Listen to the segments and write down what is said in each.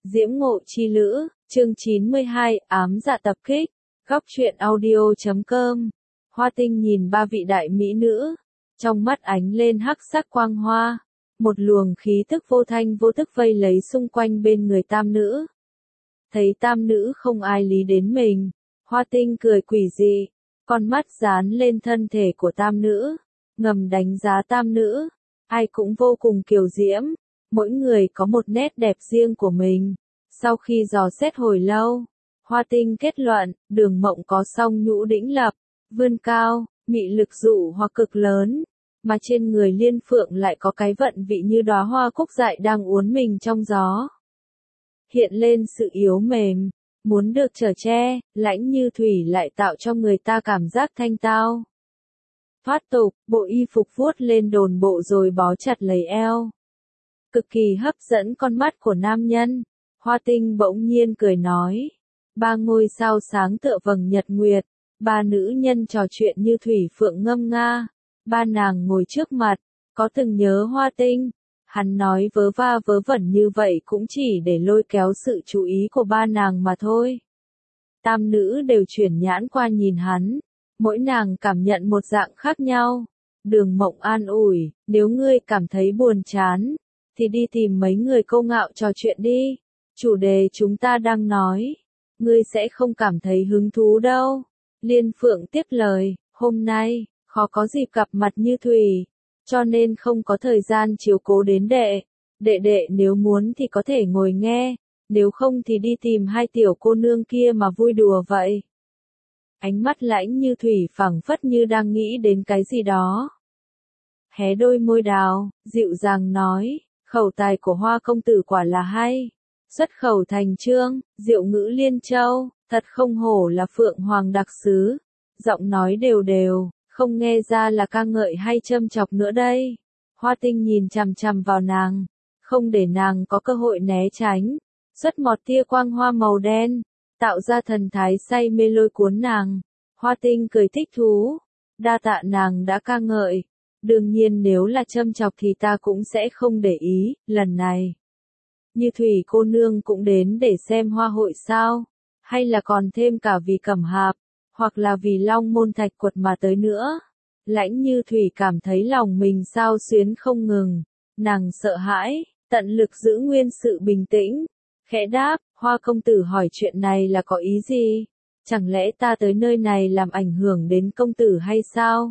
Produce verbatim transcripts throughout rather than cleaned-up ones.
Diễm Ngộ Chi Lữ, chương chín mươi hai, ám dạ tập kích, góc truyện audio chấm com. Hoa Tinh nhìn ba vị đại mỹ nữ, trong mắt ánh lên hắc sắc quang hoa, một luồng khí tức vô thanh vô tức vây lấy xung quanh bên người tam nữ. Thấy tam nữ không ai lý đến mình, Hoa Tinh cười quỷ dị, con mắt dán lên thân thể của tam nữ, ngầm đánh giá tam nữ, ai cũng vô cùng kiều diễm, mỗi người có một nét đẹp riêng của mình. Sau khi dò xét hồi lâu, Hoa Tinh kết luận, Đường Mộng có song nhũ đĩnh lập, vươn cao, mị lực dụ hoặc cực lớn, mà trên người Liên Phượng lại có cái vận vị như đóa hoa cúc dại đang uốn mình trong gió. Hiện lên sự yếu mềm, muốn được chở che, Lãnh Như Thủy lại tạo cho người ta cảm giác thanh tao. Thoát tục, bộ y phục vuốt lên đồn bộ rồi bó chặt lấy eo. Cực kỳ hấp dẫn con mắt của nam nhân. Hoa Tinh bỗng nhiên cười nói. Ba ngôi sao sáng tựa vầng nhật nguyệt, ba nữ nhân trò chuyện như thủy phượng ngâm nga. Ba nàng ngồi trước mặt, có từng nhớ Hoa Tinh. Hắn nói vớ va vớ vẩn như vậy cũng chỉ để lôi kéo sự chú ý của ba nàng mà thôi. Tam nữ đều chuyển nhãn qua nhìn hắn, mỗi nàng cảm nhận một dạng khác nhau. Đường Mộng an ủi, nếu ngươi cảm thấy buồn chán, thì đi tìm mấy người câu ngạo trò chuyện đi. Chủ đề chúng ta đang nói, ngươi sẽ không cảm thấy hứng thú đâu. Liên Phượng tiếp lời, hôm nay, khó có dịp gặp mặt Như Thủy, cho nên không có thời gian chiếu cố đến đệ. Đệ đệ nếu muốn thì có thể ngồi nghe, nếu không thì đi tìm hai tiểu cô nương kia mà vui đùa vậy. Ánh mắt Lãnh Như Thủy phảng phất như đang nghĩ đến cái gì đó. Hé đôi môi đào, dịu dàng nói, khẩu tài của Hoa công tử quả là hay. Xuất khẩu thành chương, diệu ngữ liên châu, thật không hổ là Phượng Hoàng đặc sứ. Giọng nói đều đều, không nghe ra là ca ngợi hay châm chọc nữa đây. Hoa Tinh nhìn chằm chằm vào nàng, không để nàng có cơ hội né tránh. Xuất một tia quang hoa màu đen, tạo ra thần thái say mê lôi cuốn nàng. Hoa Tinh cười thích thú, đa tạ nàng đã ca ngợi. Đương nhiên nếu là châm chọc thì ta cũng sẽ không để ý, lần này. Như Thủy cô nương cũng đến để xem hoa hội sao? Hay là còn thêm cả vì Cẩm Hạp, hoặc là vì Long Môn Thạch Quật mà tới nữa? Lãnh Như Thủy cảm thấy lòng mình xao xuyến không ngừng, nàng sợ hãi, tận lực giữ nguyên sự bình tĩnh, khẽ đáp, Hoa công tử hỏi chuyện này là có ý gì? Chẳng lẽ ta tới nơi này làm ảnh hưởng đến công tử hay sao?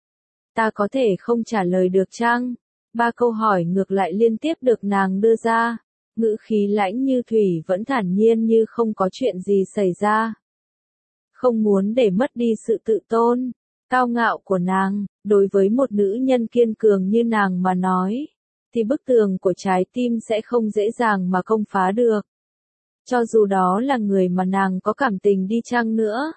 Ta có thể không trả lời được chăng? Ba câu hỏi ngược lại liên tiếp được nàng đưa ra. Ngữ khí Lãnh Như Thủy vẫn thản nhiên như không có chuyện gì xảy ra. Không muốn để mất đi sự tự tôn, cao ngạo của nàng, đối với một nữ nhân kiên cường như nàng mà nói, thì bức tường của trái tim sẽ không dễ dàng mà công phá được. Cho dù đó là người mà nàng có cảm tình đi chăng nữa.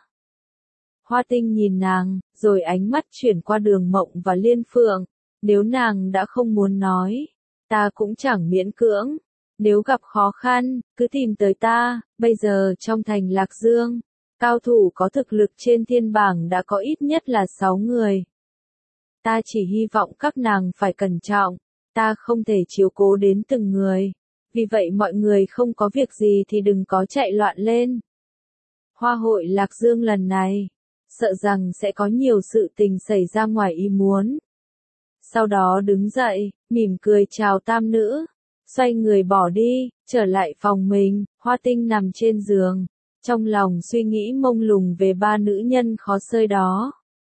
Hoa Tinh nhìn nàng, rồi ánh mắt chuyển qua Đường Mộng và Liên Phượng. Nếu nàng đã không muốn nói, ta cũng chẳng miễn cưỡng. Nếu gặp khó khăn, cứ tìm tới ta. Bây giờ trong thành Lạc Dương, cao thủ có thực lực trên thiên bảng đã có ít nhất là sáu người. Ta chỉ hy vọng các nàng phải cẩn trọng, ta không thể chiếu cố đến từng người. Vì vậy mọi người không có việc gì thì đừng có chạy loạn lên. Hoa hội Lạc Dương lần này, sợ rằng sẽ có nhiều sự tình xảy ra ngoài ý muốn. Sau đó đứng dậy, mỉm cười chào tam nữ, xoay người bỏ đi, trở lại phòng mình. Hoa Tinh nằm trên giường, trong lòng suy nghĩ mông lung về ba nữ nhân khó xơi đó.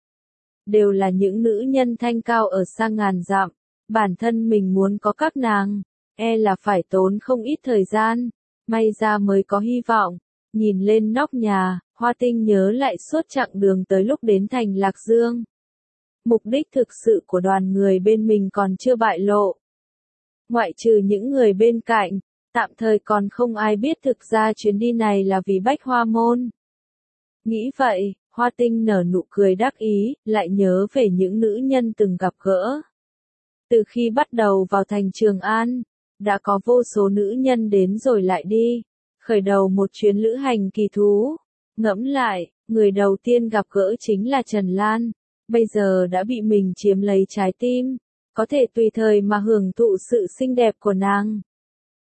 Đều là những nữ nhân thanh cao ở xa ngàn dặm, bản thân mình muốn có các nàng, e là phải tốn không ít thời gian, may ra mới có hy vọng. Nhìn lên nóc nhà, Hoa Tinh nhớ lại suốt chặng đường tới lúc đến thành Lạc Dương. Mục đích thực sự của đoàn người bên mình còn chưa bại lộ. Ngoại trừ những người bên cạnh, tạm thời còn không ai biết thực ra chuyến đi này là vì Bách Hoa Môn. Nghĩ vậy, Hoa Tinh nở nụ cười đắc ý, lại nhớ về những nữ nhân từng gặp gỡ. Từ khi bắt đầu vào thành Trường An, đã có vô số nữ nhân đến rồi lại đi, khởi đầu một chuyến lữ hành kỳ thú. Ngẫm lại, người đầu tiên gặp gỡ chính là Trần Lan, bây giờ đã bị mình chiếm lấy trái tim, có thể tùy thời mà hưởng thụ sự xinh đẹp của nàng.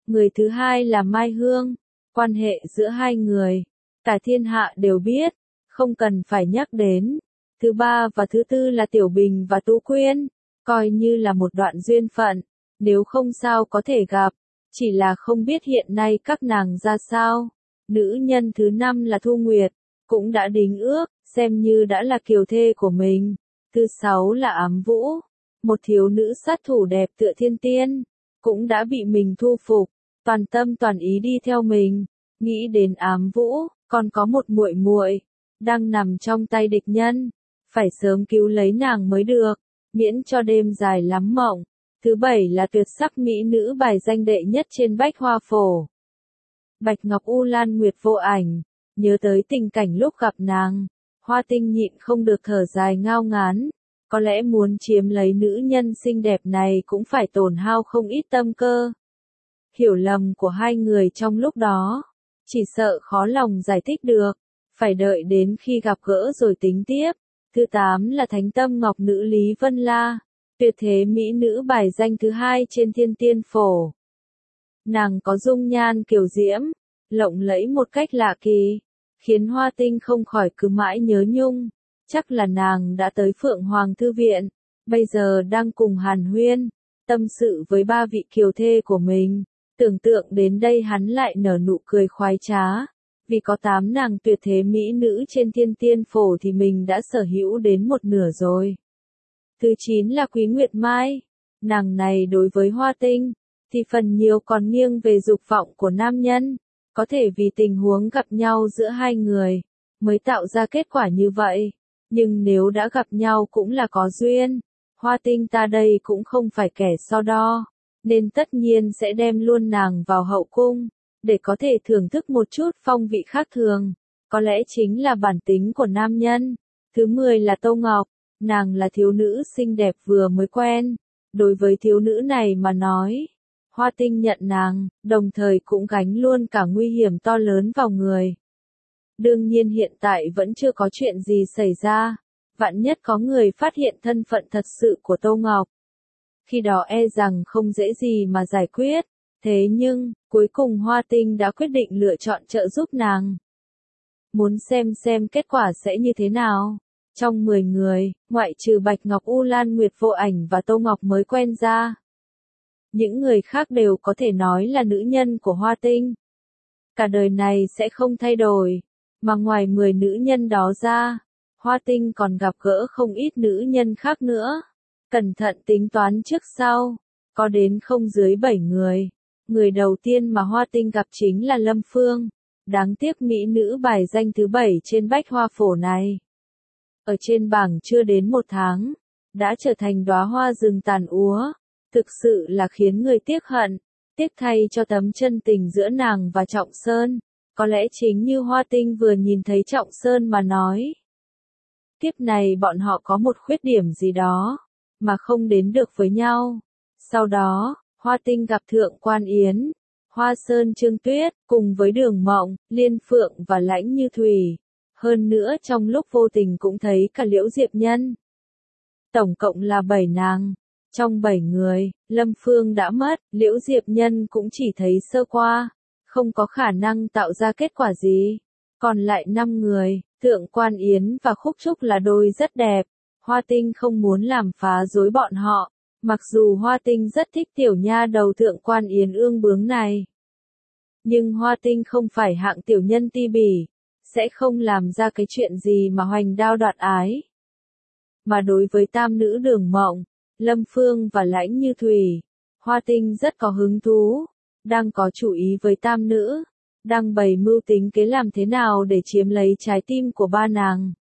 Người thứ hai là Mai Hương. Quan hệ giữa hai người, cả thiên hạ đều biết, không cần phải nhắc đến. Thứ ba và thứ tư là Tiểu Bình và Tú Quyên, coi như là một đoạn duyên phận, nếu không sao có thể gặp, chỉ là không biết hiện nay các nàng ra sao. Nữ nhân thứ năm là Thu Nguyệt, cũng đã đính ước, xem như đã là kiều thê của mình. Thứ sáu là Ám Vũ, một thiếu nữ sát thủ đẹp tựa thiên tiên, cũng đã bị mình thu phục, toàn tâm toàn ý đi theo mình. Nghĩ đến Ám Vũ, còn có một muội muội đang nằm trong tay địch nhân, phải sớm cứu lấy nàng mới được, miễn cho đêm dài lắm mộng. Thứ bảy là tuyệt sắc mỹ nữ bài danh đệ nhất trên bách hoa phổ. Bạch Ngọc U Lan Nguyệt Vô Ảnh, nhớ tới tình cảnh lúc gặp nàng, Hoa Tinh nhịn không được thở dài ngao ngán, có lẽ muốn chiếm lấy nữ nhân xinh đẹp này cũng phải tổn hao không ít tâm cơ. Hiểu lầm của hai người trong lúc đó, chỉ sợ khó lòng giải thích được, phải đợi đến khi gặp gỡ rồi tính tiếp. Thứ tám là Thánh Tâm Ngọc Nữ Lý Vân La, tuyệt thế mỹ nữ bài danh thứ hai trên thiên tiên phổ. Nàng có dung nhan kiều diễm, lộng lẫy một cách lạ kỳ, khiến Hoa Tinh không khỏi cứ mãi nhớ nhung. Chắc là nàng đã tới Phượng Hoàng Thư Viện, bây giờ đang cùng hàn huyên, tâm sự với ba vị kiều thê của mình. Tưởng tượng đến đây hắn lại nở nụ cười khoái trá, vì có tám nàng tuyệt thế mỹ nữ trên thiên tiên phổ thì mình đã sở hữu đến một nửa rồi. Thứ chín là Quý Nguyệt Mai, nàng này đối với Hoa Tinh, thì phần nhiều còn nghiêng về dục vọng của nam nhân, có thể vì tình huống gặp nhau giữa hai người, mới tạo ra kết quả như vậy, nhưng nếu đã gặp nhau cũng là có duyên, Hoa Tinh ta đây cũng không phải kẻ so đo, nên tất nhiên sẽ đem luôn nàng vào hậu cung, để có thể thưởng thức một chút phong vị khác thường, có lẽ chính là bản tính của nam nhân. Thứ mười là Tô Ngọc, nàng là thiếu nữ xinh đẹp vừa mới quen, đối với thiếu nữ này mà nói, Hoa Tinh nhận nàng, đồng thời cũng gánh luôn cả nguy hiểm to lớn vào người. Đương nhiên hiện tại vẫn chưa có chuyện gì xảy ra, vạn nhất có người phát hiện thân phận thật sự của Tô Ngọc. Khi đó e rằng không dễ gì mà giải quyết, thế nhưng, cuối cùng Hoa Tinh đã quyết định lựa chọn trợ giúp nàng. Muốn xem xem kết quả sẽ như thế nào? Trong mười người, ngoại trừ Bạch Ngọc U Lan Nguyệt Vô Ảnh và Tô Ngọc mới quen ra. Những người khác đều có thể nói là nữ nhân của Hoa Tinh. Cả đời này sẽ không thay đổi, mà ngoài mười nữ nhân đó ra, Hoa Tinh còn gặp gỡ không ít nữ nhân khác nữa. Cẩn thận tính toán trước sau, có đến không dưới bảy người. Người đầu tiên mà Hoa Tinh gặp chính là Lâm Phương, đáng tiếc mỹ nữ bài danh thứ bảy trên bách hoa phổ này. Ở trên bảng chưa đến một tháng, đã trở thành đóa hoa rừng tàn úa, thực sự là khiến người tiếc hận, tiếc thay cho tấm chân tình giữa nàng và Trọng Sơn, có lẽ chính như Hoa Tinh vừa nhìn thấy Trọng Sơn mà nói. Kiếp này bọn họ có một khuyết điểm gì đó, mà không đến được với nhau. Sau đó, Hoa Tinh gặp Thượng Quan Yến, Hoa Sơn Trương Tuyết, cùng với Đường Mộng, Liên Phượng và Lãnh Như Thủy. Hơn nữa trong lúc vô tình cũng thấy cả Liễu Diệp Nhân. Tổng cộng là bảy nàng. Trong bảy người, Lâm Phương đã mất, Liễu Diệp Nhân cũng chỉ thấy sơ qua, không có khả năng tạo ra kết quả gì. Còn lại năm người, Thượng Quan Yến và Khúc Trúc là đôi rất đẹp. Hoa Tinh không muốn làm phá rối bọn họ, mặc dù Hoa Tinh rất thích tiểu nha đầu Thượng Quan Yến ương bướng này. Nhưng Hoa Tinh không phải hạng tiểu nhân ti bỉ, sẽ không làm ra cái chuyện gì mà hoành đao đoạt ái. Mà đối với tam nữ Đường Mộng, Lâm Phương và Lãnh Như Thủy, Hoa Tinh rất có hứng thú, đang có chủ ý với tam nữ, đang bày mưu tính kế làm thế nào để chiếm lấy trái tim của ba nàng.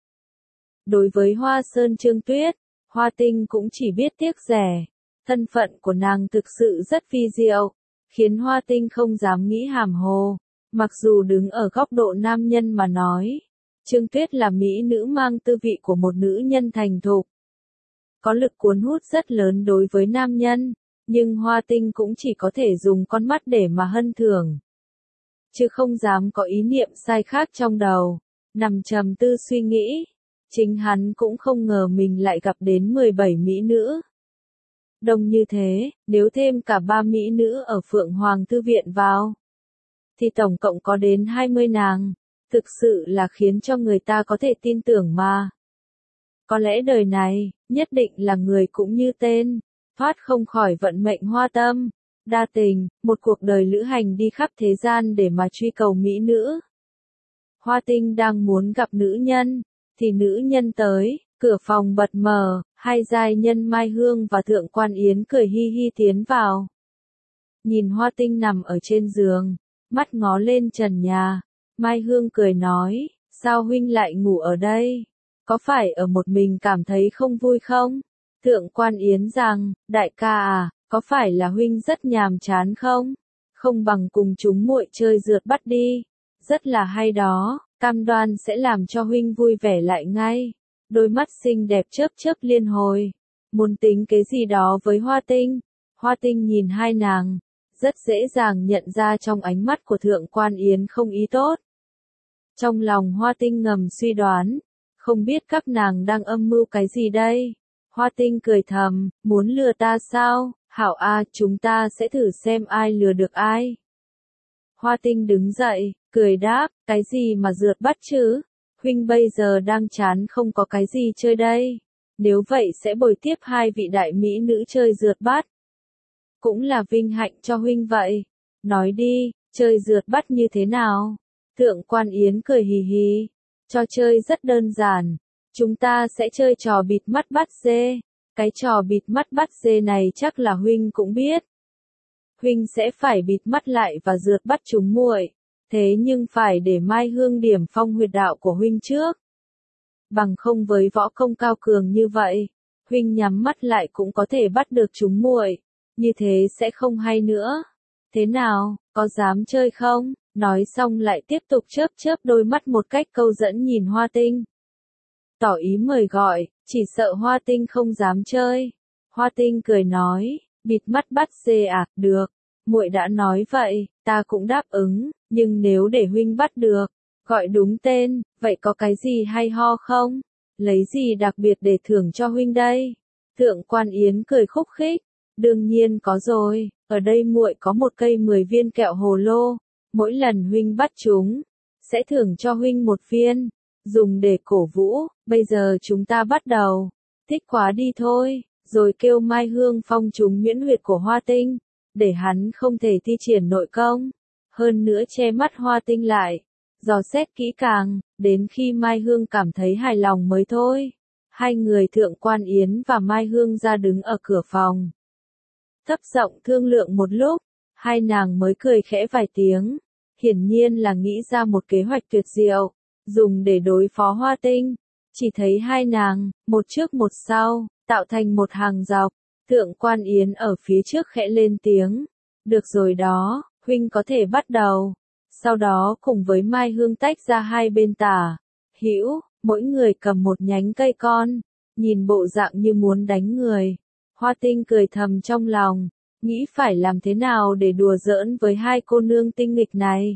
Đối với Hoa Sơn Trương Tuyết, Hoa Tinh cũng chỉ biết tiếc rẻ, thân phận của nàng thực sự rất phi diệu, khiến Hoa Tinh không dám nghĩ hàm hồ, mặc dù đứng ở góc độ nam nhân mà nói, Trương Tuyết là mỹ nữ mang tư vị của một nữ nhân thành thục. Có lực cuốn hút rất lớn đối với nam nhân, nhưng Hoa Tinh cũng chỉ có thể dùng con mắt để mà hân thưởng, chứ không dám có ý niệm sai khác trong đầu, nằm trầm tư suy nghĩ. Chính hắn cũng không ngờ mình lại gặp đến mười bảy mỹ nữ. Đông như thế, nếu thêm cả ba mỹ nữ ở Phượng Hoàng Thư Viện vào, thì tổng cộng có đến hai mươi nàng, thực sự là khiến cho người ta có thể tin tưởng mà. Có lẽ đời này, nhất định là người cũng như tên, thoát không khỏi vận mệnh hoa tâm, đa tình, một cuộc đời lữ hành đi khắp thế gian để mà truy cầu mỹ nữ. Hoa Tinh đang muốn gặp nữ nhân, thì nữ nhân tới, cửa phòng bật mở, hai giai nhân Mai Hương và Thượng Quan Yến cười hi hi tiến vào. Nhìn Hoa Tinh nằm ở trên giường, mắt ngó lên trần nhà, Mai Hương cười nói, sao huynh lại ngủ ở đây? Có phải ở một mình cảm thấy không vui không? Thượng Quan Yến rằng, đại ca à, có phải là huynh rất nhàm chán không? Không bằng cùng chúng muội chơi rượt bắt đi. Rất là hay đó, cam đoan sẽ làm cho huynh vui vẻ lại ngay. Đôi mắt xinh đẹp chớp chớp liên hồi. Muốn tính cái gì đó với Hoa Tinh. Hoa Tinh nhìn hai nàng, rất dễ dàng nhận ra trong ánh mắt của Thượng Quan Yến không ý tốt. Trong lòng Hoa Tinh ngầm suy đoán, không biết các nàng đang âm mưu cái gì đây. Hoa Tinh cười thầm, muốn lừa ta sao? Hảo a, chúng ta sẽ thử xem ai lừa được ai. Hoa Tinh đứng dậy, cười đáp, cái gì mà rượt bắt chứ? Huynh bây giờ đang chán không có cái gì chơi đây. Nếu vậy sẽ bồi tiếp hai vị đại mỹ nữ chơi rượt bắt. Cũng là vinh hạnh cho huynh vậy. Nói đi, chơi rượt bắt như thế nào? Thượng Quan Yến cười hì hì. Trò chơi rất đơn giản. Chúng ta sẽ chơi trò bịt mắt bắt dê. Cái trò bịt mắt bắt dê này chắc là huynh cũng biết. Huynh sẽ phải bịt mắt lại và rượt bắt chúng muội. Thế nhưng phải để Mai Hương điểm phong huyệt đạo của huynh trước. Bằng không với võ công cao cường như vậy, huynh nhắm mắt lại cũng có thể bắt được chúng muội. Như thế sẽ không hay nữa. Thế nào, có dám chơi không? Nói xong lại tiếp tục chớp chớp đôi mắt một cách câu dẫn nhìn Hoa Tinh. Tỏ ý mời gọi, chỉ sợ Hoa Tinh không dám chơi. Hoa Tinh cười nói, bịt mắt bắt dê à, được. Muội đã nói vậy, ta cũng đáp ứng, nhưng nếu để huynh bắt được, gọi đúng tên, vậy có cái gì hay ho không? Lấy gì đặc biệt để thưởng cho huynh đây? Thượng Quan Yến cười khúc khích, đương nhiên có rồi, ở đây muội có một cây mười viên kẹo hồ lô, mỗi lần huynh bắt chúng, sẽ thưởng cho huynh một viên, dùng để cổ vũ, bây giờ chúng ta bắt đầu. Thích quá đi thôi, rồi kêu Mai Hương phong trúng miễn huyệt của Hoa Tinh, để hắn không thể thi triển nội công, hơn nữa che mắt Hoa Tinh lại, dò xét kỹ càng, đến khi Mai Hương cảm thấy hài lòng mới thôi. Hai người Thượng Quan Yến và Mai Hương ra đứng ở cửa phòng. Thấp giọng thương lượng một lúc, hai nàng mới cười khẽ vài tiếng, hiển nhiên là nghĩ ra một kế hoạch tuyệt diệu, dùng để đối phó Hoa Tinh. Chỉ thấy hai nàng, một trước một sau, tạo thành một hàng dọc. Thượng Quan Yến ở phía trước khẽ lên tiếng. Được rồi đó, huynh có thể bắt đầu. Sau đó cùng với Mai Hương tách ra hai bên tả. Hữu, mỗi người cầm một nhánh cây con. Nhìn bộ dạng như muốn đánh người. Hoa Tinh cười thầm trong lòng. Nghĩ phải làm thế nào để đùa giỡn với hai cô nương tinh nghịch này.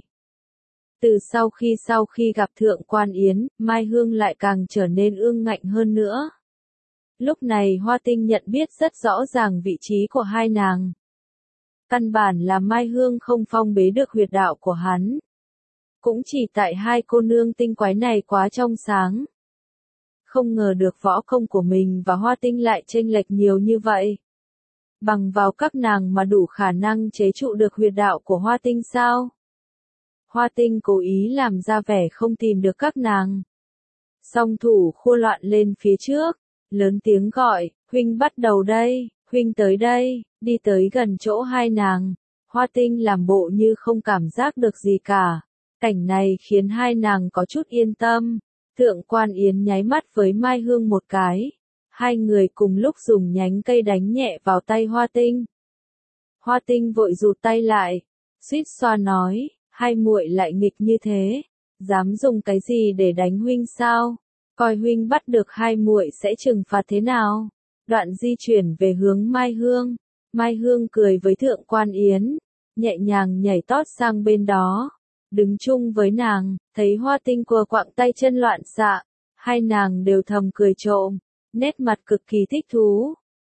Từ sau khi sau khi gặp Thượng Quan Yến, Mai Hương lại càng trở nên ương ngạnh hơn nữa. Lúc này Hoa Tinh nhận biết rất rõ ràng vị trí của hai nàng. Căn bản là Mai Hương không phong bế được huyệt đạo của hắn. Cũng chỉ tại hai cô nương tinh quái này quá trong sáng. Không ngờ được võ công của mình và Hoa Tinh lại chênh lệch nhiều như vậy. Bằng vào các nàng mà đủ khả năng chế trụ được huyệt đạo của Hoa Tinh sao? Hoa Tinh cố ý làm ra vẻ không tìm được các nàng. Song thủ khua loạn lên phía trước, lớn tiếng gọi, huynh bắt đầu đây, huynh tới đây, đi tới gần chỗ hai nàng. Hoa Tinh làm bộ như không cảm giác được gì cả. Cảnh này khiến hai nàng có chút yên tâm. Thượng Quan Yến nháy mắt với Mai Hương một cái. Hai người cùng lúc dùng nhánh cây đánh nhẹ vào tay Hoa Tinh. Hoa Tinh vội rụt tay lại, suýt xoa nói, hai muội lại nghịch như thế, dám dùng cái gì để đánh huynh sao? Coi huynh bắt được hai muội sẽ trừng phạt thế nào? Đoạn di chuyển về hướng Mai Hương. Mai Hương cười với Thượng Quan Yến, nhẹ nhàng nhảy tót sang bên đó, đứng chung với nàng, thấy Hoa Tinh cua quạng tay chân loạn xạ, hai nàng đều thầm cười trộm, nét mặt cực kỳ thích thú.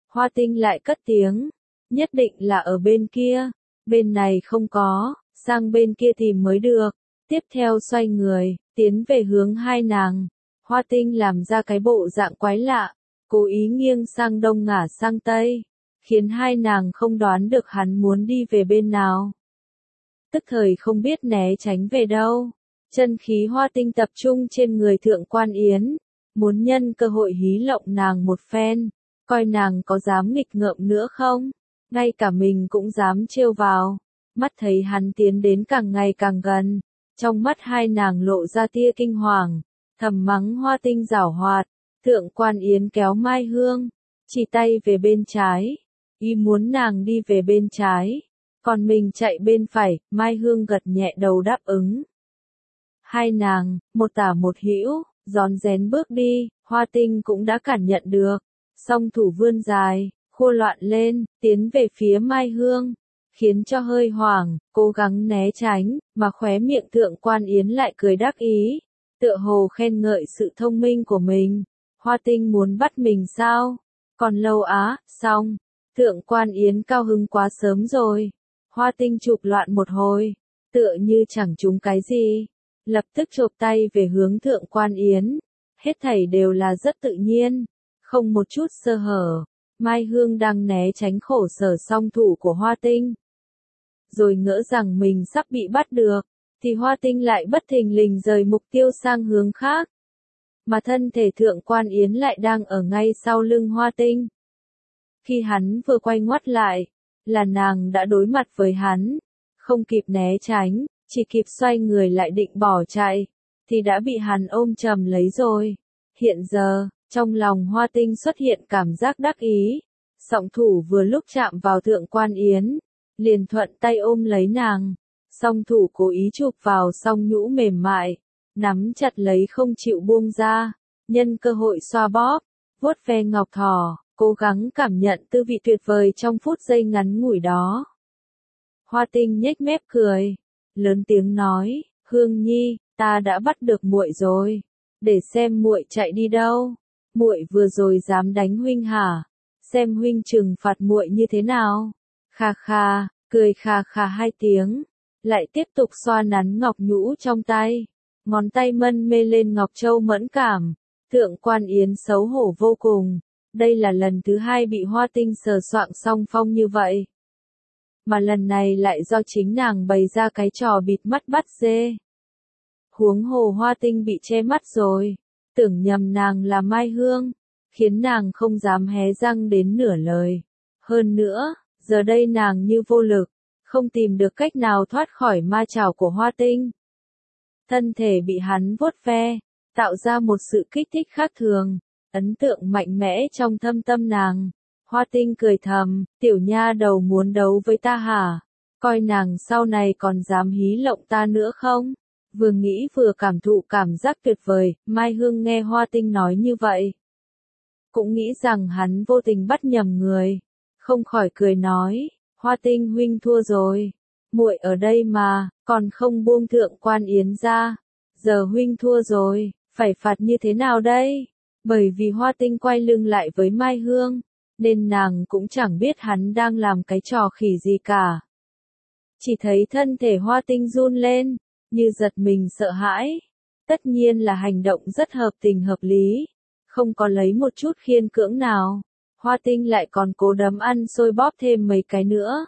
Hoa Tinh lại cất tiếng, nhất định là ở bên kia, bên này không có, sang bên kia tìm mới được. Tiếp theo xoay người, tiến về hướng hai nàng. Hoa Tinh làm ra cái bộ dạng quái lạ, cố ý nghiêng sang đông ngả sang tây, khiến hai nàng không đoán được hắn muốn đi về bên nào. Tức thời không biết né tránh về đâu. Chân khí Hoa Tinh tập trung trên người Thượng Quan Yến, muốn nhân cơ hội hí lộng nàng một phen, coi nàng có dám nghịch ngợm nữa không, ngay cả mình cũng dám trêu vào. Mắt thấy hắn tiến đến càng ngày càng gần, trong mắt hai nàng lộ ra tia kinh hoàng, thầm mắng Hoa Tinh giảo hoạt. Thượng Quan Yến kéo Mai Hương, chỉ tay về bên trái, ý muốn nàng đi về bên trái, còn mình chạy bên phải. Mai Hương gật nhẹ đầu đáp ứng. Hai nàng, một tả một hữu, rón rén bước đi. Hoa Tinh cũng đã cảm nhận được, song thủ vươn dài, khua loạn lên, tiến về phía Mai Hương, khiến cho hơi hoảng, cố gắng né tránh, mà khóe miệng Thượng Quan Yến lại cười đắc ý, tựa hồ khen ngợi sự thông minh của mình. Hoa Tinh muốn bắt mình sao? Còn lâu á, xong. Thượng Quan Yến cao hứng quá sớm rồi. Hoa Tinh chụp loạn một hồi, tựa như chẳng trúng cái gì, lập tức chộp tay về hướng Thượng Quan Yến. Hết thảy đều là rất tự nhiên, không một chút sơ hở. Mai Hương đang né tránh khổ sở song thủ của Hoa Tinh, rồi ngỡ rằng mình sắp bị bắt được, thì Hoa Tinh lại bất thình lình rời mục tiêu sang hướng khác. Mà thân thể Thượng Quan Yến lại đang ở ngay sau lưng Hoa Tinh. Khi hắn vừa quay ngoắt lại, là nàng đã đối mặt với hắn, không kịp né tránh, chỉ kịp xoay người lại định bỏ chạy, thì đã bị hắn ôm chầm lấy rồi. Hiện giờ, trong lòng Hoa Tinh xuất hiện cảm giác đắc ý, song thủ vừa lúc chạm vào Thượng Quan Yến, liền thuận tay ôm lấy nàng, song thủ cố ý chụp vào song nhũ mềm mại, nắm chặt lấy không chịu buông ra, nhân cơ hội xoa bóp, vuốt ve ngọc thỏ, cố gắng cảm nhận tư vị tuyệt vời trong phút giây ngắn ngủi đó. Hoa Tinh nhếch mép cười, lớn tiếng nói, Hương Nhi, ta đã bắt được muội rồi, để xem muội chạy đi đâu. Muội vừa rồi dám đánh huynh hả? Xem huynh trừng phạt muội như thế nào. Kha kha, cười kha kha hai tiếng, lại tiếp tục xoa nắn ngọc nhũ trong tay, ngón tay mân mê lên ngọc châu mẫn cảm. Thượng Quan Yến xấu hổ vô cùng, đây là lần thứ hai bị Hoa Tinh sờ soạng song phong như vậy. Mà lần này lại do chính nàng bày ra cái trò bịt mắt bắt dê. Huống hồ Hoa Tinh bị che mắt rồi, tưởng nhầm nàng là Mai Hương, khiến nàng không dám hé răng đến nửa lời. Hơn nữa, giờ đây nàng như vô lực, không tìm được cách nào thoát khỏi ma chảo của Hoa Tinh. Thân thể bị hắn vuốt ve, tạo ra một sự kích thích khác thường, ấn tượng mạnh mẽ trong thâm tâm nàng. Hoa Tinh cười thầm, tiểu nha đầu muốn đấu với ta hả? Coi nàng sau này còn dám hí lộng ta nữa không? Vừa nghĩ vừa cảm thụ cảm giác tuyệt vời. Mai Hương nghe Hoa Tinh nói như vậy, cũng nghĩ rằng hắn vô tình bắt nhầm người, không khỏi cười nói, Hoa Tinh huynh thua rồi, muội ở đây mà, còn không buông Thượng Quan Yến ra, giờ huynh thua rồi, phải phạt như thế nào đây? Bởi vì Hoa Tinh quay lưng lại với Mai Hương, nên nàng cũng chẳng biết hắn đang làm cái trò khỉ gì cả. Chỉ thấy thân thể Hoa Tinh run lên, như giật mình sợ hãi. Tất nhiên là hành động rất hợp tình hợp lý, không có lấy một chút khiên cưỡng nào. Hoa Tinh lại còn cố đấm ăn xôi bóp thêm mấy cái nữa,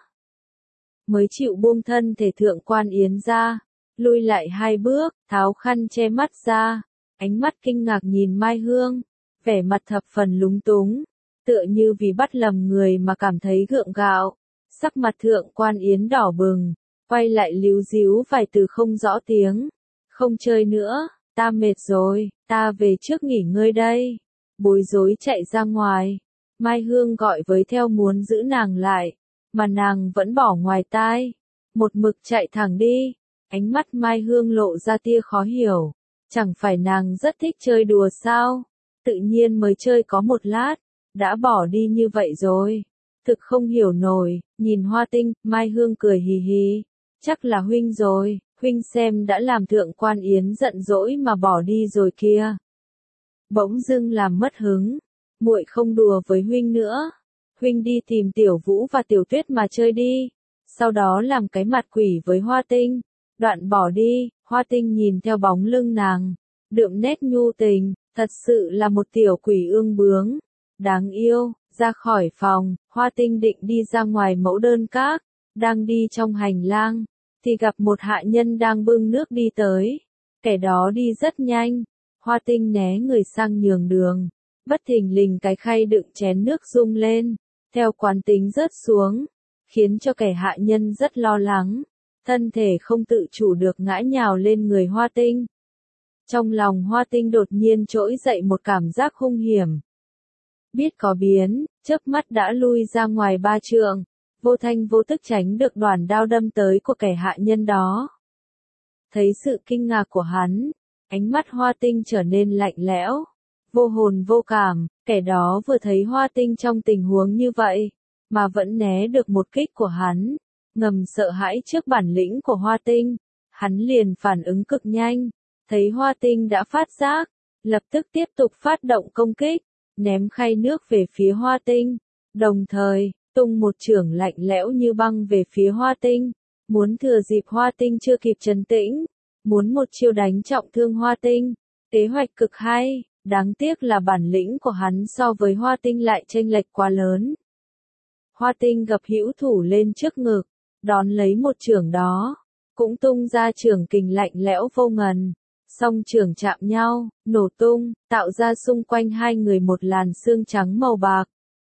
mới chịu buông thân thể Thượng Quan Yến ra, lui lại hai bước, tháo khăn che mắt ra, ánh mắt kinh ngạc nhìn Mai Hương, vẻ mặt thập phần lúng túng, tựa như vì bắt lầm người mà cảm thấy gượng gạo. Sắc mặt Thượng Quan Yến đỏ bừng, quay lại líu díu vài từ không rõ tiếng, không chơi nữa, ta mệt rồi, ta về trước nghỉ ngơi đây. Bối rối chạy ra ngoài, Mai Hương gọi với theo muốn giữ nàng lại, mà nàng vẫn bỏ ngoài tai, một mực chạy thẳng đi. Ánh mắt Mai Hương lộ ra tia khó hiểu, chẳng phải nàng rất thích chơi đùa sao? Tự nhiên mới chơi có một lát, đã bỏ đi như vậy rồi. Thực không hiểu nổi, nhìn Hoa Tinh, Mai Hương cười hì hì, chắc là huynh rồi, huynh xem đã làm Thượng Quan Yến giận dỗi mà bỏ đi rồi kia. Bỗng dưng làm mất hứng, muội không đùa với huynh nữa, huynh đi tìm Tiểu Vũ và Tiểu Tuyết mà chơi đi, sau đó làm cái mặt quỷ với Hoa Tinh, đoạn bỏ đi. Hoa Tinh nhìn theo bóng lưng nàng, đượm nét nhu tình, thật sự là một tiểu quỷ ương bướng, đáng yêu. Ra khỏi phòng, Hoa Tinh định đi ra ngoài mẫu đơn các, đang đi trong hành lang, thì gặp một hạ nhân đang bưng nước đi tới, kẻ đó đi rất nhanh, Hoa Tinh né người sang nhường đường, bất thình lình cái khay đựng chén nước rung lên, theo quán tính rớt xuống, khiến cho kẻ hạ nhân rất lo lắng, thân thể không tự chủ được ngã nhào lên người Hoa Tinh. Trong lòng Hoa Tinh đột nhiên trỗi dậy một cảm giác hung hiểm. Biết có biến, chớp mắt đã lui ra ngoài ba trượng, vô thanh vô tức tránh được đoàn đao đâm tới của kẻ hạ nhân đó. Thấy sự kinh ngạc của hắn, ánh mắt Hoa Tinh trở nên lạnh lẽo, vô hồn vô cảm, kẻ đó vừa thấy Hoa Tinh trong tình huống như vậy, mà vẫn né được một kích của hắn, ngầm sợ hãi trước bản lĩnh của Hoa Tinh, hắn liền phản ứng cực nhanh, thấy Hoa Tinh đã phát giác, lập tức tiếp tục phát động công kích, ném khay nước về phía Hoa Tinh, đồng thời, tung một chưởng lạnh lẽo như băng về phía Hoa Tinh, muốn thừa dịp Hoa Tinh chưa kịp trấn tĩnh, muốn một chiêu đánh trọng thương Hoa Tinh, kế hoạch cực hay, đáng tiếc là bản lĩnh của hắn so với Hoa Tinh lại chênh lệch quá lớn. Hoa Tinh gập hữu thủ lên trước ngực, đón lấy một chưởng đó, cũng tung ra chưởng kình lạnh lẽo vô ngần. Song chưởng chạm nhau, nổ tung, tạo ra xung quanh hai người một làn xương trắng màu bạc.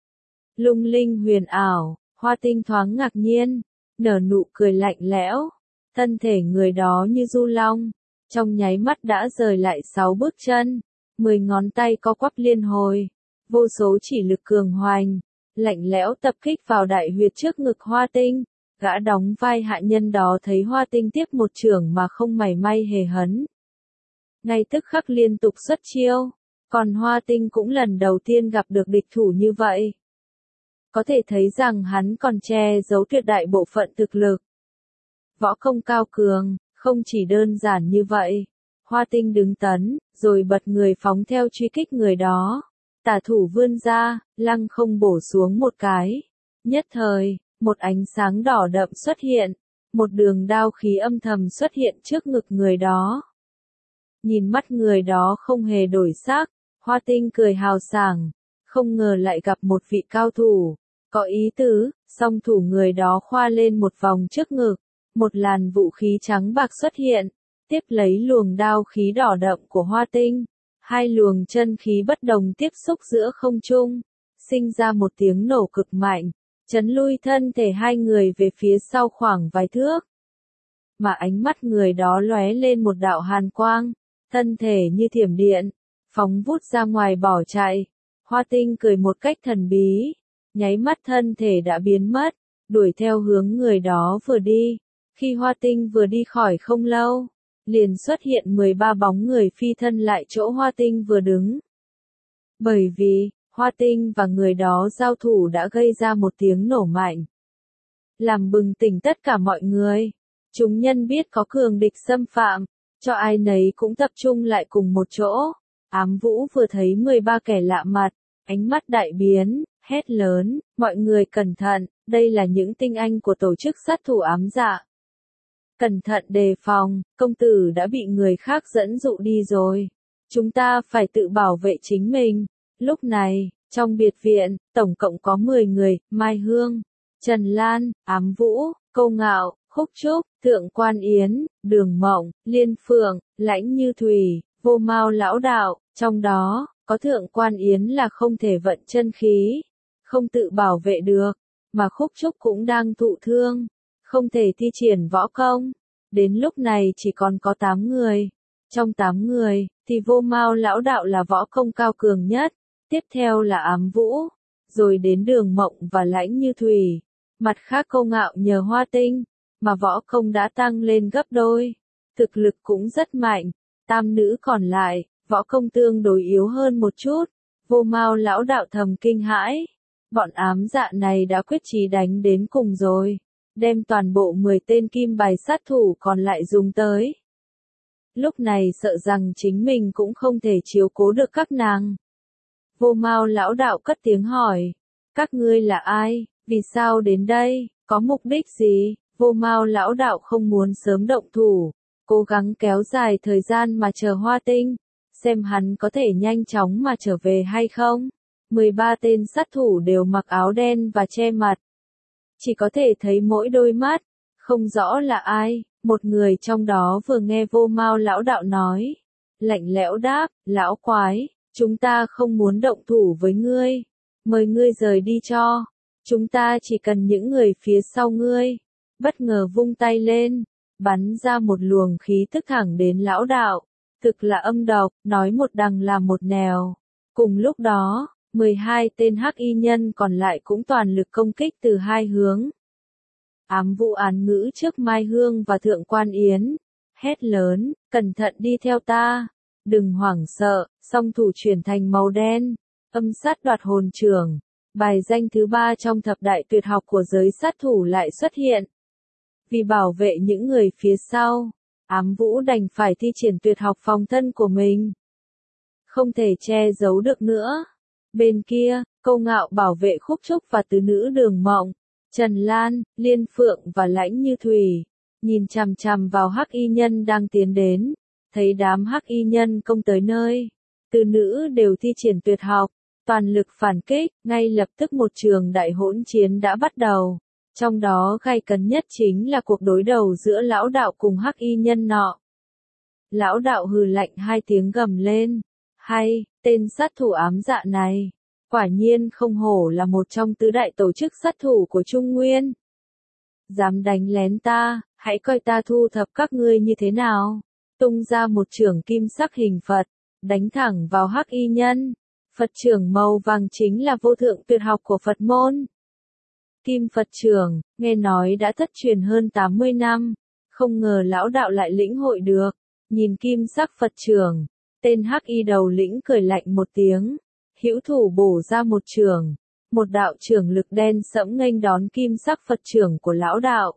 Lung linh huyền ảo, Hoa Tinh thoáng ngạc nhiên, nở nụ cười lạnh lẽo, thân thể người đó như du long, trong nháy mắt đã rời lại sáu bước chân, mười ngón tay co quắp liên hồi, vô số chỉ lực cường hoành, lạnh lẽo tập kích vào đại huyệt trước ngực Hoa Tinh. Gã đóng vai hạ nhân đó thấy Hoa Tinh tiếp một chưởng mà không mảy may hề hấn, ngay tức khắc liên tục xuất chiêu, còn Hoa Tinh cũng lần đầu tiên gặp được địch thủ như vậy. Có thể thấy rằng hắn còn che giấu tuyệt đại bộ phận thực lực. Võ công cao cường, không chỉ đơn giản như vậy. Hoa Tinh đứng tấn, rồi bật người phóng theo truy kích người đó. Tả thủ vươn ra, lăng không bổ xuống một cái. Nhất thời, một ánh sáng đỏ đậm xuất hiện, một đường đao khí âm thầm xuất hiện trước ngực người đó. Nhìn mắt người đó không hề đổi sắc, Hoa Tinh cười hào sảng, không ngờ lại gặp một vị cao thủ, có ý tứ, song thủ người đó khoa lên một vòng trước ngực, một làn vũ khí trắng bạc xuất hiện, tiếp lấy luồng đao khí đỏ đậm của Hoa Tinh, hai luồng chân khí bất đồng tiếp xúc giữa không trung, sinh ra một tiếng nổ cực mạnh, chấn lui thân thể hai người về phía sau khoảng vài thước. Mà ánh mắt người đó lóe lên một đạo hàn quang, thân thể như thiểm điện, phóng vút ra ngoài bỏ chạy. Hoa Tinh cười một cách thần bí, nháy mắt thân thể đã biến mất, đuổi theo hướng người đó vừa đi. Khi Hoa Tinh vừa đi khỏi không lâu, liền xuất hiện mười ba bóng người phi thân lại chỗ Hoa Tinh vừa đứng. Bởi vì, Hoa Tinh và người đó giao thủ đã gây ra một tiếng nổ mạnh, làm bừng tỉnh tất cả mọi người. Chúng nhân biết có cường địch xâm phạm, cho ai nấy cũng tập trung lại cùng một chỗ. Ám Vũ vừa thấy mười ba kẻ lạ mặt, ánh mắt đại biến, hét lớn, mọi người cẩn thận, đây là những tinh anh của tổ chức sát thủ ám dạ. Cẩn thận đề phòng, công tử đã bị người khác dẫn dụ đi rồi. Chúng ta phải tự bảo vệ chính mình. Lúc này, trong biệt viện, tổng cộng có mười người, Mai Hương, Trần Lan, Ám Vũ, Câu Ngạo, Khúc Trúc, Thượng Quan Yến, Đường Mộng, Liên Phượng, Lãnh Như Thủy, Vô Mao lão đạo, trong đó, có Thượng Quan Yến là không thể vận chân khí, không tự bảo vệ được, mà Khúc Trúc cũng đang thụ thương, không thể thi triển võ công. Đến lúc này chỉ còn có tám người. Trong tám người, thì Vô Mao lão đạo là võ công cao cường nhất, tiếp theo là Ám Vũ, rồi đến Đường Mộng và Lãnh Như Thủy. Mặt khác Câu Ngạo nhờ Hoa Tinh, mà võ công đã tăng lên gấp đôi, thực lực cũng rất mạnh. Tam nữ còn lại, võ công tương đối yếu hơn một chút. Vô Mao lão đạo thầm kinh hãi, bọn ám dạ này đã quyết chí đánh đến cùng rồi, đem toàn bộ mười tên kim bài sát thủ còn lại dùng tới. Lúc này sợ rằng chính mình cũng không thể chiếu cố được các nàng. Vô Mao lão đạo cất tiếng hỏi, Các ngươi là ai, vì sao đến đây, có mục đích gì? Vô Mao lão đạo không muốn sớm động thủ, cố gắng kéo dài thời gian mà chờ Hoa Tinh, xem hắn có thể nhanh chóng mà trở về hay không. mười ba tên sát thủ đều mặc áo đen và che mặt. Chỉ có thể thấy mỗi đôi mắt, không rõ là ai. Một người trong đó vừa nghe Vô Mao lão đạo nói, lạnh lẽo đáp, lão quái, chúng ta không muốn động thủ với ngươi, mời ngươi rời đi cho, chúng ta chỉ cần những người phía sau ngươi. Bất ngờ vung tay lên, bắn ra một luồng khí tức thẳng đến lão đạo, thực là âm độc, nói một đằng là một nẻo. Cùng lúc đó, mười hai tên hắc y nhân còn lại cũng toàn lực công kích từ hai hướng. Ám Vũ án ngữ trước Mai Hương và Thượng Quan Yến, hét lớn, cẩn thận đi theo ta, đừng hoảng sợ, song thủ chuyển thành màu đen, âm sát đoạt hồn trưởng, bài danh thứ ba trong thập đại tuyệt học của giới sát thủ lại xuất hiện. Vì bảo vệ những người phía sau, Ám Vũ đành phải thi triển tuyệt học phòng thân của mình. Không thể che giấu được nữa. Bên kia, Câu Ngạo bảo vệ Khúc Trúc và tứ nữ Đường Mộng, Trần Lan, Liên Phượng và Lãnh Như Thủy, nhìn chằm chằm vào hắc y nhân đang tiến đến, thấy đám hắc y nhân công tới nơi, tứ nữ đều thi triển tuyệt học, toàn lực phản kích, ngay lập tức một trường đại hỗn chiến đã bắt đầu. Trong đó gay cấn nhất chính là cuộc đối đầu giữa lão đạo cùng hắc y nhân nọ. Lão đạo hừ lạnh hai tiếng gầm lên, hay, tên sát thủ ám dạ này, quả nhiên không hổ là một trong tứ đại tổ chức sát thủ của Trung Nguyên. Dám đánh lén ta, hãy coi ta thu thập các ngươi như thế nào. Tung ra một chưởng kim sắc hình Phật, đánh thẳng vào hắc y nhân. Phật chưởng màu vàng chính là vô thượng tuyệt học của Phật môn. Kim Phật chưởng, nghe nói đã thất truyền hơn tám mươi năm, không ngờ lão đạo lại lĩnh hội được. Nhìn kim sắc Phật chưởng, tên hắc y đầu lĩnh cười lạnh một tiếng, hữu thủ bổ ra một chưởng, một đạo chưởng lực đen sẫm nghênh đón kim sắc Phật chưởng của lão đạo.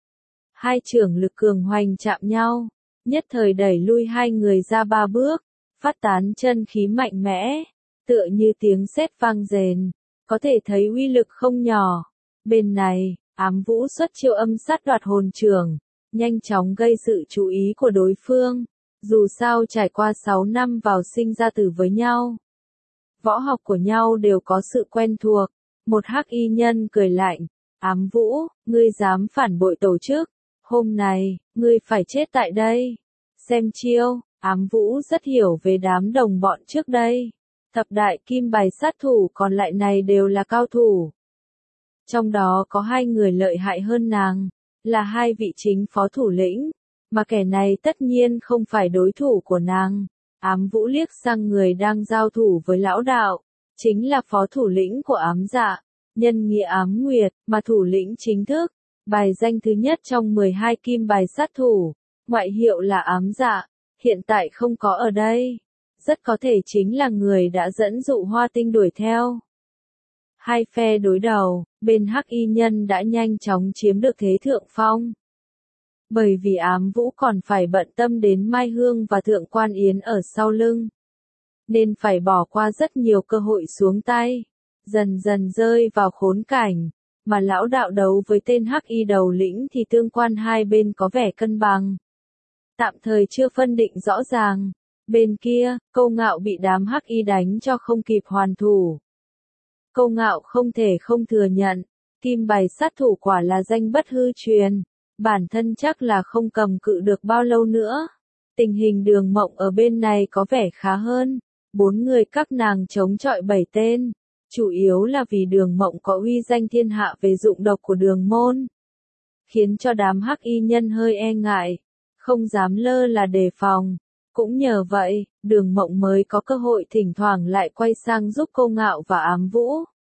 Hai chưởng lực cường hoành chạm nhau, nhất thời đẩy lui hai người ra ba bước, phát tán chân khí mạnh mẽ, tựa như tiếng sét vang rền, có thể thấy uy lực không nhỏ. Bên này, Ám Vũ xuất chiêu âm sát đoạt hồn chưởng, nhanh chóng gây sự chú ý của đối phương, dù sao trải qua sáu năm vào sinh ra tử với nhau. Võ học của nhau đều có sự quen thuộc, một hắc y nhân cười lạnh, Ám Vũ, ngươi dám phản bội tổ chức, hôm nay, ngươi phải chết tại đây. Xem chiêu, Ám Vũ rất hiểu về đám đồng bọn trước đây, thập đại kim bài sát thủ còn lại này đều là cao thủ. Trong đó có hai người lợi hại hơn nàng, là hai vị chính phó thủ lĩnh, mà kẻ này tất nhiên không phải đối thủ của nàng. Ám Vũ liếc sang người đang giao thủ với lão đạo, chính là phó thủ lĩnh của Ám Dạ, nhân nghĩa Ám Nguyệt, mà thủ lĩnh chính thức, bài danh thứ nhất trong mười hai kim bài sát thủ, ngoại hiệu là Ám Dạ, hiện tại không có ở đây, rất có thể chính là người đã dẫn dụ Hoa Tinh đuổi theo. Hai phe đối đầu, bên hắc y nhân đã nhanh chóng chiếm được thế thượng phong. Bởi vì Ám Vũ còn phải bận tâm đến Mai Hương và Thượng Quan Yến ở sau lưng, nên phải bỏ qua rất nhiều cơ hội xuống tay, dần dần rơi vào khốn cảnh, mà lão đạo đấu với tên hắc y đầu lĩnh thì tương quan hai bên có vẻ cân bằng. Tạm thời chưa phân định rõ ràng, bên kia, Câu Ngạo bị đám hắc y đánh cho không kịp hoàn thủ. Câu Ngạo không thể không thừa nhận, kim bài sát thủ quả là danh bất hư truyền, bản thân chắc là không cầm cự được bao lâu nữa. Tình hình Đường Mộng ở bên này có vẻ khá hơn, bốn người các nàng chống chọi bảy tên, chủ yếu là vì Đường Mộng có uy danh thiên hạ về dụng độc của Đường môn, khiến cho đám hắc y nhân hơi e ngại, không dám lơ là đề phòng. Cũng nhờ vậy, Đường Mộng mới có cơ hội thỉnh thoảng lại quay sang giúp Câu Ngạo và Ám Vũ.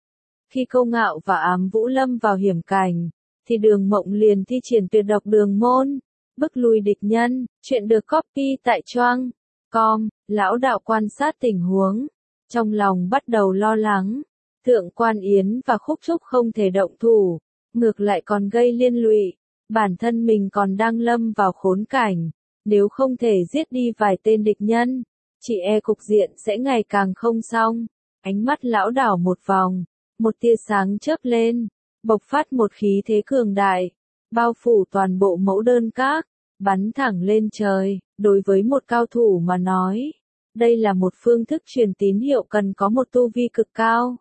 Khi Câu Ngạo và Ám Vũ lâm vào hiểm cảnh, thì Đường Mộng liền thi triển tuyệt độc Đường môn, bức lui địch nhân. Chuyện được copy tại choang chấm com. Lão đạo quan sát tình huống, trong lòng bắt đầu lo lắng. Thượng Quan Yến và Khúc Trúc không thể động thủ, ngược lại còn gây liên lụy. Bản thân mình còn đang lâm vào khốn cảnh, nếu không thể giết đi vài tên địch nhân, chỉ e cục diện sẽ ngày càng không xong. Ánh mắt lão đảo một vòng, một tia sáng chớp lên, bộc phát một khí thế cường đại, bao phủ toàn bộ mẫu đơn các, bắn thẳng lên trời. Đối với một cao thủ mà nói, đây là một phương thức truyền tín hiệu cần có một tu vi cực cao.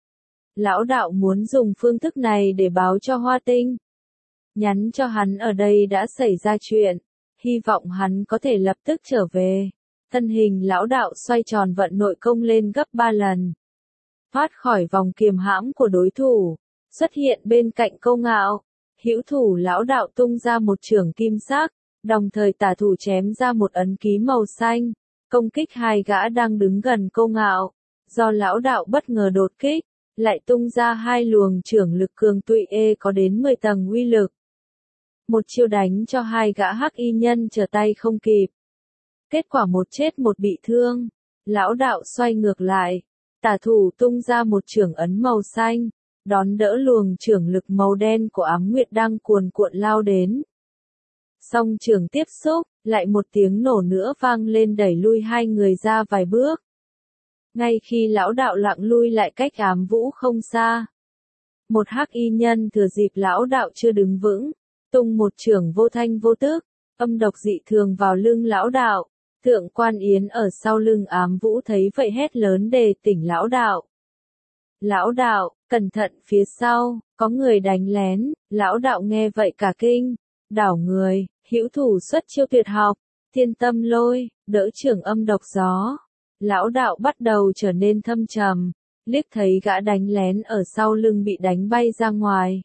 Lão đạo muốn dùng phương thức này để báo cho Hoa Tinh, nhắn cho hắn ở đây đã xảy ra chuyện, hy vọng hắn có thể lập tức trở về. Thân hình lão đạo xoay tròn vận nội công lên gấp ba lần, thoát khỏi vòng kiềm hãm của đối thủ, xuất hiện bên cạnh Câu Ngạo. Hữu thủ lão đạo tung ra một chưởng kim sắc, đồng thời tả thủ chém ra một ấn ký màu xanh, công kích hai gã đang đứng gần Câu Ngạo. Do lão đạo bất ngờ đột kích, lại tung ra hai luồng chưởng lực cường tụy ê có đến mười tầng uy lực. Một chiêu đánh cho hai gã hắc y nhân trở tay không kịp. Kết quả một chết một bị thương. Lão đạo xoay ngược lại, tả thủ tung ra một chưởng ấn màu xanh, đón đỡ luồng chưởng lực màu đen của Ám Nguyệt đang cuồn cuộn lao đến. Song chưởng tiếp xúc, lại một tiếng nổ nữa vang lên đẩy lui hai người ra vài bước. Ngay khi lão đạo lặng lui lại cách Ám Vũ không xa, một hắc y nhân thừa dịp lão đạo chưa đứng vững, tung một chưởng vô thanh vô tức, âm độc dị thường vào lưng lão đạo. Thượng Quan Yến ở sau lưng Ám Vũ thấy vậy hét lớn đề tỉnh lão đạo. Lão đạo, cẩn thận phía sau, có người đánh lén. Lão đạo nghe vậy cả kinh, đảo người, hữu thủ xuất chiêu tuyệt học, thiên tâm lôi, đỡ chưởng âm độc gió. Lão đạo bắt đầu trở nên thâm trầm, liếc thấy gã đánh lén ở sau lưng bị đánh bay ra ngoài.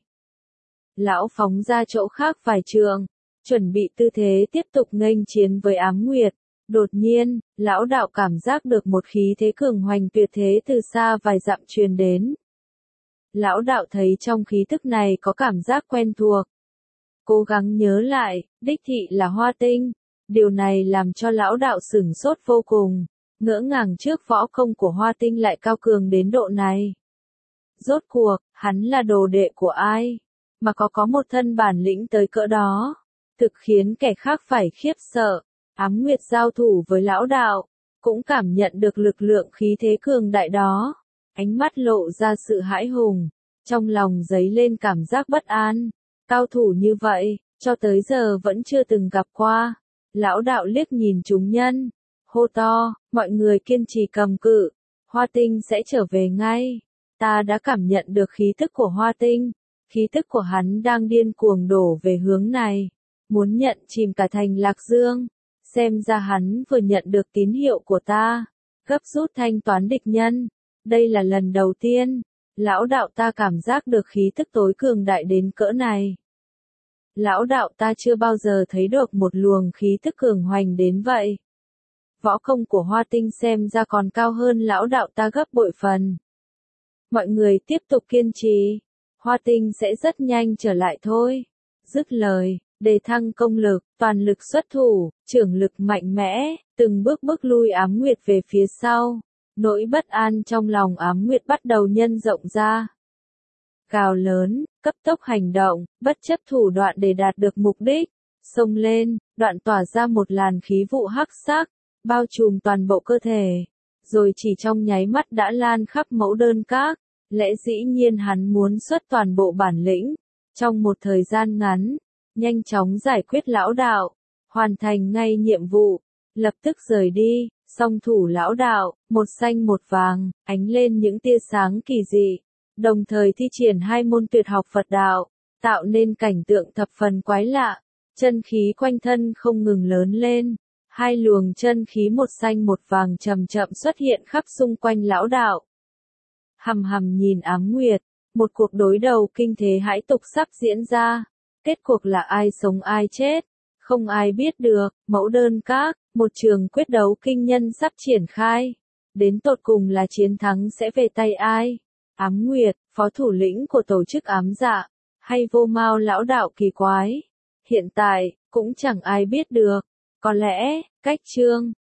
Lão phóng ra chỗ khác vài trường, chuẩn bị tư thế tiếp tục nghênh chiến với Ám Nguyệt. Đột nhiên, lão đạo cảm giác được một khí thế cường hoành tuyệt thế từ xa vài dặm truyền đến. Lão đạo thấy trong khí tức này có cảm giác quen thuộc. Cố gắng nhớ lại, đích thị là Hoa Tinh. Điều này làm cho lão đạo sửng sốt vô cùng, ngỡ ngàng trước võ công của Hoa Tinh lại cao cường đến độ này. Rốt cuộc, hắn là đồ đệ của ai, mà có có một thân bản lĩnh tới cỡ đó, thực khiến kẻ khác phải khiếp sợ. Ám Nguyệt giao thủ với lão đạo, cũng cảm nhận được lực lượng khí thế cường đại đó, ánh mắt lộ ra sự hãi hùng, trong lòng dấy lên cảm giác bất an. Cao thủ như vậy, cho tới giờ vẫn chưa từng gặp qua. Lão đạo liếc nhìn chúng nhân, hô to, mọi người kiên trì cầm cự, Hoa Tinh sẽ trở về ngay. Ta đã cảm nhận được khí tức của Hoa Tinh, khí tức của hắn đang điên cuồng đổ về hướng này, muốn nhận chìm cả thành Lạc Dương. Xem ra hắn vừa nhận được tín hiệu của ta, gấp rút thanh toán địch nhân. Đây là lần đầu tiên, lão đạo ta cảm giác được khí tức tối cường đại đến cỡ này. Lão đạo ta chưa bao giờ thấy được một luồng khí tức cường hoành đến vậy. Võ công của Hoa Tinh xem ra còn cao hơn lão đạo ta gấp bội phần. Mọi người tiếp tục kiên trì, Hoa Tinh sẽ rất nhanh trở lại thôi. Dứt lời, đề thăng công lực, toàn lực xuất thủ, trưởng lực mạnh mẽ, từng bước bước lui Ám Nguyệt về phía sau. Nỗi bất an trong lòng Ám Nguyệt bắt đầu nhân rộng ra. Gào lớn, cấp tốc hành động, bất chấp thủ đoạn để đạt được mục đích. Xông lên, đoạn tỏa ra một làn khí vụ hắc sắc, bao trùm toàn bộ cơ thể. Rồi chỉ trong nháy mắt đã lan khắp mẫu đơn các. Lẽ dĩ nhiên hắn muốn xuất toàn bộ bản lĩnh. Trong một thời gian ngắn, nhanh chóng giải quyết lão đạo, hoàn thành ngay nhiệm vụ, lập tức rời đi. Song thủ lão đạo, một xanh một vàng, ánh lên những tia sáng kỳ dị, đồng thời thi triển hai môn tuyệt học Phật đạo, tạo nên cảnh tượng thập phần quái lạ. Chân khí quanh thân không ngừng lớn lên, hai luồng chân khí một xanh một vàng chậm chậm xuất hiện khắp xung quanh lão đạo. Hầm hầm nhìn Ám Nguyệt, một cuộc đối đầu kinh thế hãi tục sắp diễn ra. Kết cuộc là ai sống ai chết, không ai biết được. Mẫu đơn các, một trường quyết đấu kinh nhân sắp triển khai. Đến tột cùng là chiến thắng sẽ về tay ai? Ám Nguyệt, phó thủ lĩnh của tổ chức ám dạ, hay Vô Mao lão đạo kỳ quái? Hiện tại, cũng chẳng ai biết được. Có lẽ, cách chương